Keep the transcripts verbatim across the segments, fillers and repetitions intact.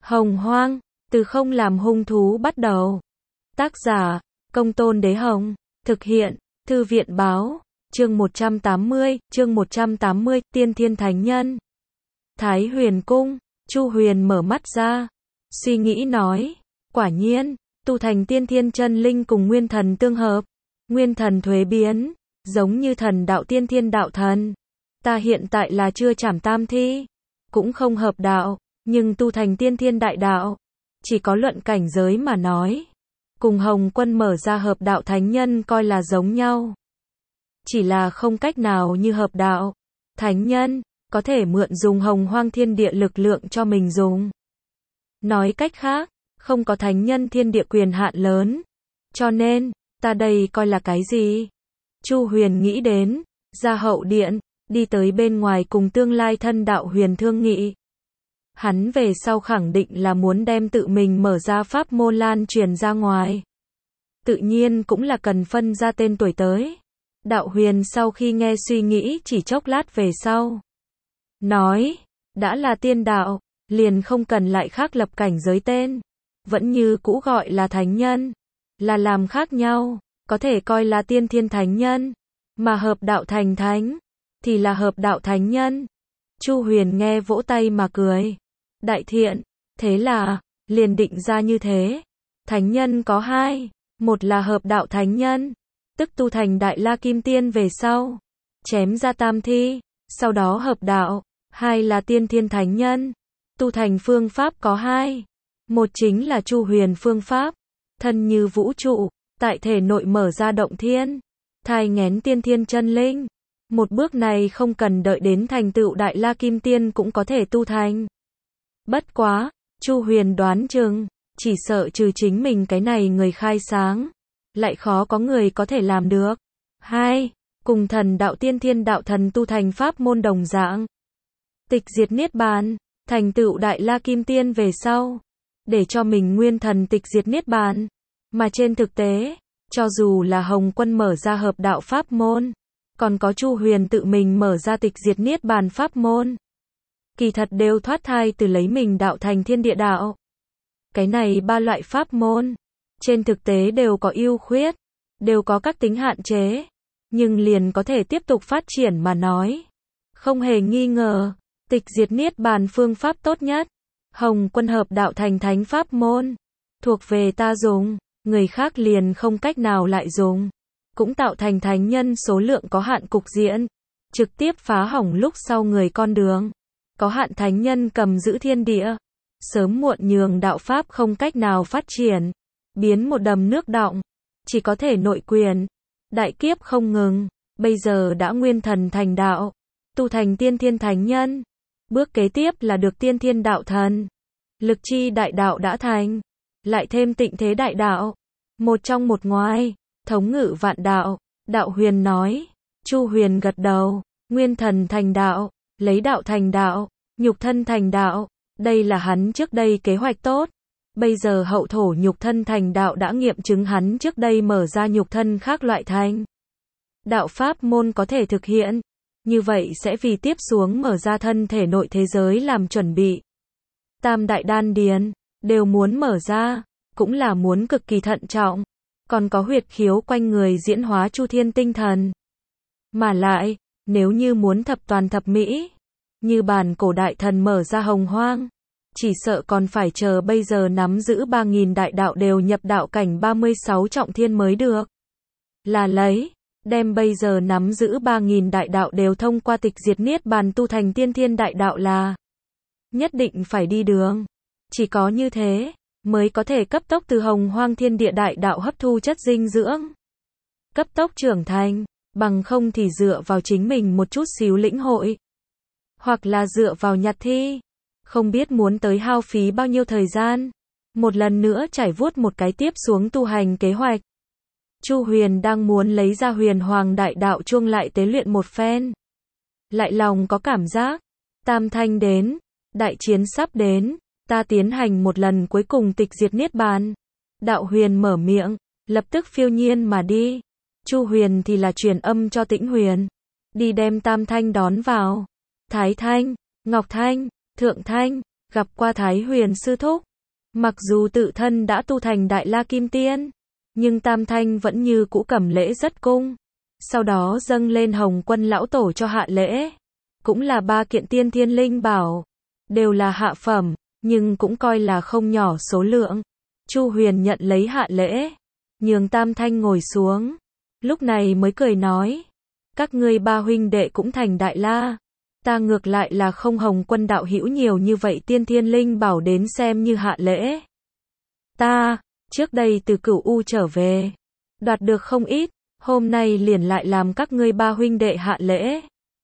Hồng Hoang, từ không làm hung thú bắt đầu. Tác giả, Công Tôn Đế Hồng. Thực hiện, Thư viện Báo. Chương một trăm tám mươi, chương một trăm tám mươi, Tiên Thiên Thánh Nhân. Thái Huyền Cung, Chu Huyền mở mắt ra, suy nghĩ nói, quả nhiên, tu thành Tiên Thiên Chân Linh cùng Nguyên Thần tương hợp, Nguyên Thần thuế biến, giống như thần đạo Tiên Thiên đạo thần. Ta hiện tại là chưa trảm tam thi, cũng không hợp đạo, nhưng tu thành Tiên Thiên đại đạo, chỉ có luận cảnh giới mà nói, cùng Hồng Quân mở ra hợp đạo thánh nhân coi là giống nhau. Chỉ là không cách nào như hợp đạo thánh nhân, có thể mượn dùng Hồng Hoang thiên địa lực lượng cho mình dùng. Nói cách khác, không có thánh nhân thiên địa quyền hạn lớn. Cho nên, ta đây coi là cái gì? Chu Huyền nghĩ đến, ra hậu điện, đi tới bên ngoài cùng tương lai thân đạo Huyền thương nghị. Hắn về sau khẳng định là muốn đem tự mình mở ra pháp môn lan truyền ra ngoài. Tự nhiên cũng là cần phân ra tên tuổi tới. Đạo Huyền sau khi nghe suy nghĩ chỉ chốc lát về sau. Nói, đã là tiên đạo, liền không cần lại khác lập cảnh giới tên. Vẫn như cũ gọi là thánh nhân. Là làm khác nhau, có thể coi là tiên thiên thánh nhân. Mà hợp đạo thành thánh, thì là hợp đạo thánh nhân. Chu Huyền nghe vỗ tay mà cười. Đại thiện, thế là, liền định ra như thế. Thánh nhân có hai, một là hợp đạo thánh nhân, tức tu thành Đại La Kim Tiên về sau, chém ra tam thi, sau đó hợp đạo. Hai là tiên thiên thánh nhân, tu thành phương pháp có hai. Một chính là Chu Huyền phương pháp, thân như vũ trụ, tại thể nội mở ra động thiên, thai nghén tiên thiên chân linh. Một bước này không cần đợi đến thành tựu Đại La Kim Tiên cũng có thể tu thành. Bất quá, Chu Huyền đoán chừng, chỉ sợ trừ chính mình cái này người khai sáng, lại khó có người có thể làm được. Hai, cùng thần đạo tiên thiên đạo thần tu thành pháp môn đồng dạng. Tịch diệt niết bàn, thành tựu Đại La Kim Tiên về sau, để cho mình nguyên thần tịch diệt niết bàn. Mà trên thực tế, cho dù là Hồng Quân mở ra hợp đạo pháp môn, còn có Chu Huyền tự mình mở ra tịch diệt niết bàn pháp môn, kỳ thật đều thoát thai từ lấy mình đạo thành thiên địa đạo. Cái này ba loại pháp môn, trên thực tế đều có ưu khuyết, đều có các tính hạn chế, nhưng liền có thể tiếp tục phát triển mà nói. Không hề nghi ngờ, tịch diệt niết bàn phương pháp tốt nhất. Hồng Quân hợp đạo thành thánh pháp môn, thuộc về ta dùng, người khác liền không cách nào lại dùng. Cũng tạo thành thánh nhân số lượng có hạn cục diện, trực tiếp phá hỏng lúc sau người con đường. Có hạn thánh nhân cầm giữ thiên địa, sớm muộn nhường đạo pháp không cách nào phát triển, biến một đầm nước đọng, chỉ có thể nội quyền. Đại kiếp không ngừng, bây giờ đã nguyên thần thành đạo, tu thành tiên thiên thánh nhân. Bước kế tiếp là được tiên thiên đạo thần. Lực chi đại đạo đã thành, lại thêm tịnh thế đại đạo, một trong một ngoài, thống ngự vạn đạo. Đạo Huyền nói. Chu Huyền gật đầu. Nguyên thần thành đạo, lấy đạo thành đạo, nhục thân thành đạo, đây là hắn trước đây kế hoạch tốt. Bây giờ hậu thổ nhục thân thành đạo đã nghiệm chứng hắn trước đây mở ra nhục thân khác loại thành đạo pháp môn có thể thực hiện. Như vậy sẽ vì tiếp xuống mở ra thân thể nội thế giới làm chuẩn bị. Tam đại đan điền, đều muốn mở ra, cũng là muốn cực kỳ thận trọng. Còn có huyệt khiếu quanh người diễn hóa chu thiên tinh thần. Mà lại, nếu như muốn thập toàn thập mỹ, như bản cổ đại thần mở ra hồng hoang, chỉ sợ còn phải chờ bây giờ nắm giữ ba nghìn đại đạo đều nhập đạo cảnh ba mươi sáu trọng thiên mới được. Là lấy, đem bây giờ nắm giữ ba nghìn đại đạo đều thông qua tịch diệt niết bàn tu thành tiên thiên đại đạo là nhất định phải đi đường. Chỉ có như thế, mới có thể cấp tốc từ hồng hoang thiên địa đại đạo hấp thu chất dinh dưỡng, cấp tốc trưởng thành. Bằng không thì dựa vào chính mình một chút xíu lĩnh hội, hoặc là dựa vào nhặt thi, không biết muốn tới hao phí bao nhiêu thời gian. Một lần nữa trải vuốt một cái tiếp xuống tu hành kế hoạch. Chu Huyền đang muốn lấy ra huyền hoàng đại đạo chuông lại tế luyện một phen. Lại lòng có cảm giác, tam thanh đến, đại chiến sắp đến, ta tiến hành một lần cuối cùng tịch diệt niết bàn. Đạo Huyền mở miệng, lập tức phiêu nhiên mà đi. Chu Huyền thì là truyền âm cho Tĩnh Huyền, đi đem tam thanh đón vào. Thái thanh, Ngọc thanh, Thượng thanh, gặp qua Thái Huyền sư thúc. Mặc dù tự thân đã tu thành Đại La Kim Tiên, nhưng Tam Thanh vẫn như cũ cầm lễ rất cung. Sau đó dâng lên Hồng Quân lão tổ cho hạ lễ. Cũng là ba kiện tiên thiên linh bảo. Đều là hạ phẩm, nhưng cũng coi là không nhỏ số lượng. Chu Huyền nhận lấy hạ lễ, nhường Tam Thanh ngồi xuống. Lúc này mới cười nói, các ngươi ba huynh đệ cũng thành Đại La. Ta ngược lại là không Hồng Quân đạo hữu nhiều như vậy tiên thiên linh bảo đến xem như hạ lễ. Ta, trước đây từ Cửu U trở về, đoạt được không ít, hôm nay liền lại làm các ngươi ba huynh đệ hạ lễ.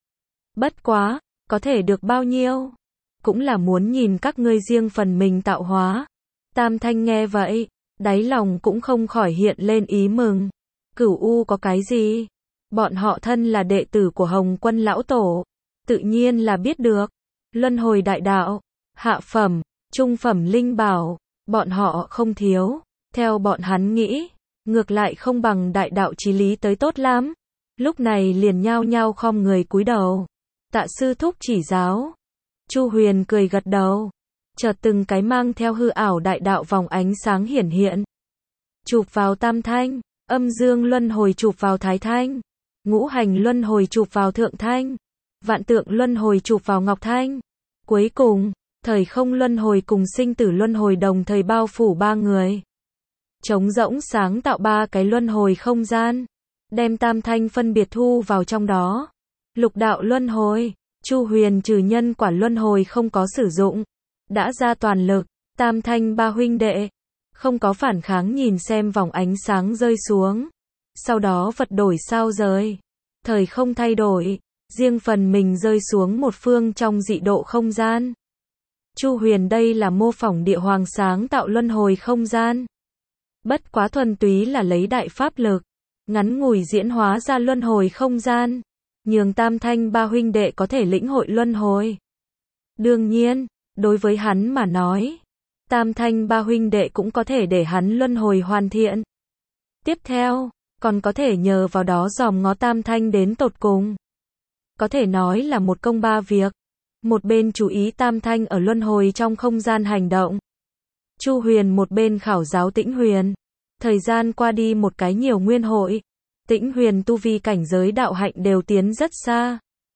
Bất quá, có thể được bao nhiêu, cũng là muốn nhìn các ngươi riêng phần mình tạo hóa. Tam Thanh nghe vậy, đáy lòng cũng không khỏi hiện lên ý mừng. Cửu U có cái gì? Bọn họ thân là đệ tử của Hồng Quân lão tổ, tự nhiên là biết được. Luân hồi đại đạo, hạ phẩm, trung phẩm linh bảo, bọn họ không thiếu. Theo bọn hắn nghĩ, ngược lại không bằng đại đạo chí lý tới tốt lắm. Lúc này liền nhao nhao khom người cúi đầu. Tạ sư thúc chỉ giáo. Chu Huyền cười gật đầu. Chợt từng cái mang theo hư ảo đại đạo vòng ánh sáng hiển hiện. Chụp vào Tam Thanh, âm dương luân hồi chụp vào Thái Thanh, ngũ hành luân hồi chụp vào Thượng Thanh, vạn tượng luân hồi chụp vào Ngọc Thanh. Cuối cùng, thời không luân hồi cùng sinh tử luân hồi đồng thời bao phủ ba người. Trống rỗng sáng tạo ba cái luân hồi không gian, đem Tam Thanh phân biệt thu vào trong đó. Lục đạo luân hồi, Chu Huyền trừ nhân quả luân hồi không có sử dụng, đã ra toàn lực. Tam Thanh ba huynh đệ không có phản kháng, nhìn xem vòng ánh sáng rơi xuống. Sau đó vật đổi sao rời, thời không thay đổi, riêng phần mình rơi xuống một phương trong dị độ không gian. Chu Huyền đây là mô phỏng địa hoàng sáng tạo luân hồi không gian. Bất quá thuần túy là lấy đại pháp lực, ngắn ngủi diễn hóa ra luân hồi không gian, nhường Tam Thanh ba huynh đệ có thể lĩnh hội luân hồi. Đương nhiên, đối với hắn mà nói, Tam Thanh ba huynh đệ cũng có thể để hắn luân hồi hoàn thiện. Tiếp theo, còn có thể nhờ vào đó dòm ngó Tam Thanh đến tột cùng. Có thể nói là một công ba việc. Một bên chú ý Tam Thanh ở luân hồi trong không gian hành động. Chu Huyền một bên khảo giáo Tĩnh Huyền. Thời gian qua đi một cái nhiều nguyên hội, Tĩnh Huyền tu vi cảnh giới đạo hạnh đều tiến rất xa.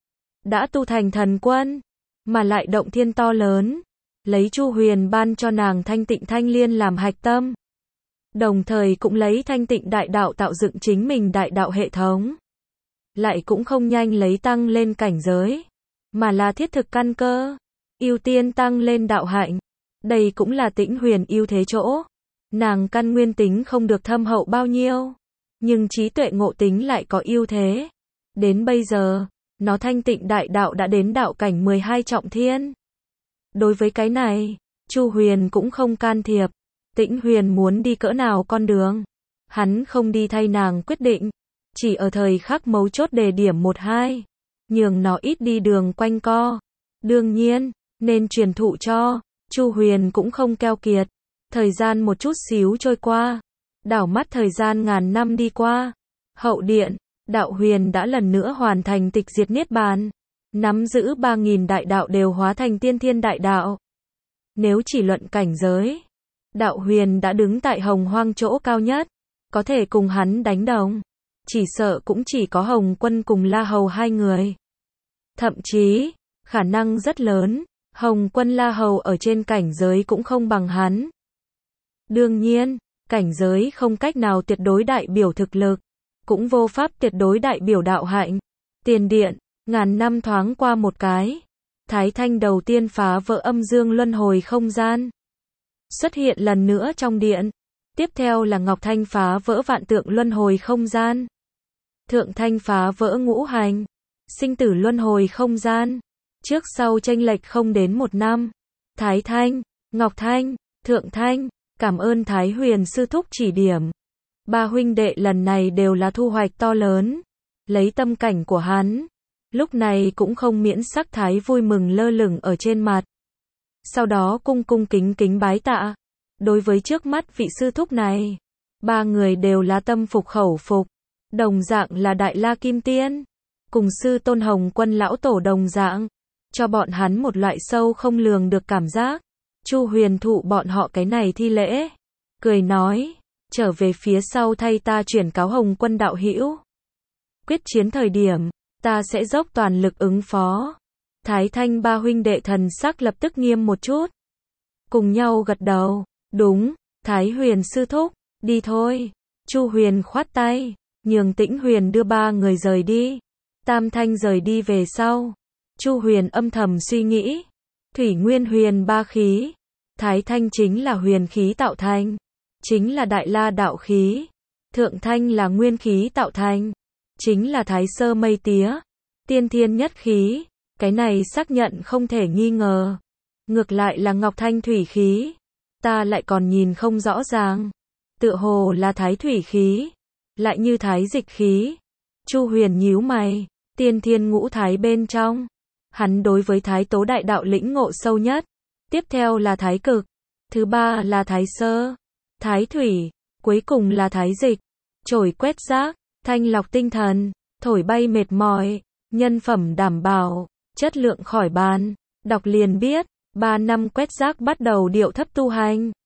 Đã tu thành thần quân, mà lại động thiên to lớn. Lấy Chu Huyền ban cho nàng thanh tịnh thanh liên làm hạch tâm. Đồng thời cũng lấy thanh tịnh đại đạo tạo dựng chính mình đại đạo hệ thống. Lại cũng không nhanh lấy tăng lên cảnh giới, mà là thiết thực căn cơ, ưu tiên tăng lên đạo hạnh. Đây cũng là Tĩnh Huyền ưu thế chỗ. Nàng căn nguyên tính không được thâm hậu bao nhiêu, nhưng trí tuệ ngộ tính lại có ưu thế. Đến bây giờ, nó thanh tịnh đại đạo đã đến đạo cảnh mười hai trọng thiên. Đối với cái này, Chu Huyền cũng không can thiệp. Tĩnh Huyền muốn đi cỡ nào con đường, hắn không đi thay nàng quyết định, chỉ ở thời khắc mấu chốt đề điểm một hai, nhường nó ít đi đường quanh co. Đương nhiên, nên truyền thụ cho, Chu Huyền cũng không keo kiệt. Thời gian một chút xíu trôi qua, đảo mắt thời gian ngàn năm đi qua. Hậu điện, Đạo Huyền đã lần nữa hoàn thành tịch diệt niết bàn, nắm giữ ba nghìn đại đạo đều hóa thành tiên thiên đại đạo. Nếu chỉ luận cảnh giới, Đạo Huyền đã đứng tại Hồng Hoang chỗ cao nhất, có thể cùng hắn đánh đồng, chỉ sợ cũng chỉ có Hồng Quân cùng La Hầu hai người. Thậm chí, khả năng rất lớn, Hồng Quân La Hầu ở trên cảnh giới cũng không bằng hắn. Đương nhiên, cảnh giới không cách nào tuyệt đối đại biểu thực lực, cũng vô pháp tuyệt đối đại biểu đạo hạnh. Tiền điện, ngàn năm thoáng qua một cái, Thái Thanh đầu tiên phá vỡ âm dương luân hồi không gian, xuất hiện lần nữa trong điện. Tiếp theo là Ngọc Thanh phá vỡ vạn tượng luân hồi không gian, Thượng Thanh phá vỡ ngũ hành, sinh tử luân hồi không gian. Trước sau chênh lệch không đến một năm. Thái Thanh, Ngọc Thanh, Thượng Thanh, cảm ơn Thái Huyền sư thúc chỉ điểm. Ba huynh đệ lần này đều là thu hoạch to lớn. Lấy tâm cảnh của hắn, lúc này cũng không miễn sắc thái vui mừng lơ lửng ở trên mặt. Sau đó cung cung kính kính bái tạ. Đối với trước mắt vị sư thúc này, ba người đều là tâm phục khẩu phục. Đồng dạng là Đại La Kim Tiên, cùng sư tôn Hồng Quân lão tổ đồng dạng, cho bọn hắn một loại sâu không lường được cảm giác. Chu Huyền thụ bọn họ cái này thi lễ, cười nói, trở về phía sau thay ta chuyển cáo Hồng Quân đạo hữu. Quyết chiến thời điểm, ta sẽ dốc toàn lực ứng phó. Thái Thanh ba huynh đệ thần sắc lập tức nghiêm một chút. Cùng nhau gật đầu, đúng, Thái Huyền sư thúc, đi thôi. Chu Huyền khoát tay, nhường Tĩnh Huyền đưa ba người rời đi. Tam Thanh rời đi về sau. Chu Huyền âm thầm suy nghĩ, Thủy Nguyên Huyền ba khí, Thái Thanh chính là huyền khí tạo thành, chính là Đại La đạo khí. Thượng Thanh là nguyên khí tạo thành, chính là Thái Sơ mây tía, tiên thiên nhất khí. Cái này xác nhận không thể nghi ngờ. Ngược lại là Ngọc Thanh thủy khí, ta lại còn nhìn không rõ ràng. Tựa hồ là Thái thủy khí, lại như Thái dịch khí. Chu Huyền nhíu mày, tiên thiên ngũ thái bên trong, hắn đối với Thái tố đại đạo lĩnh ngộ sâu nhất. Tiếp theo là Thái cực, thứ ba là Thái sơ, Thái thủy, cuối cùng là Thái dịch. Trổi quét rác, thanh lọc tinh thần, thổi bay mệt mỏi, nhân phẩm đảm bảo, chất lượng khỏi bàn. Đọc liền biết, ba năm quét rác bắt đầu điệu thấp tu hành.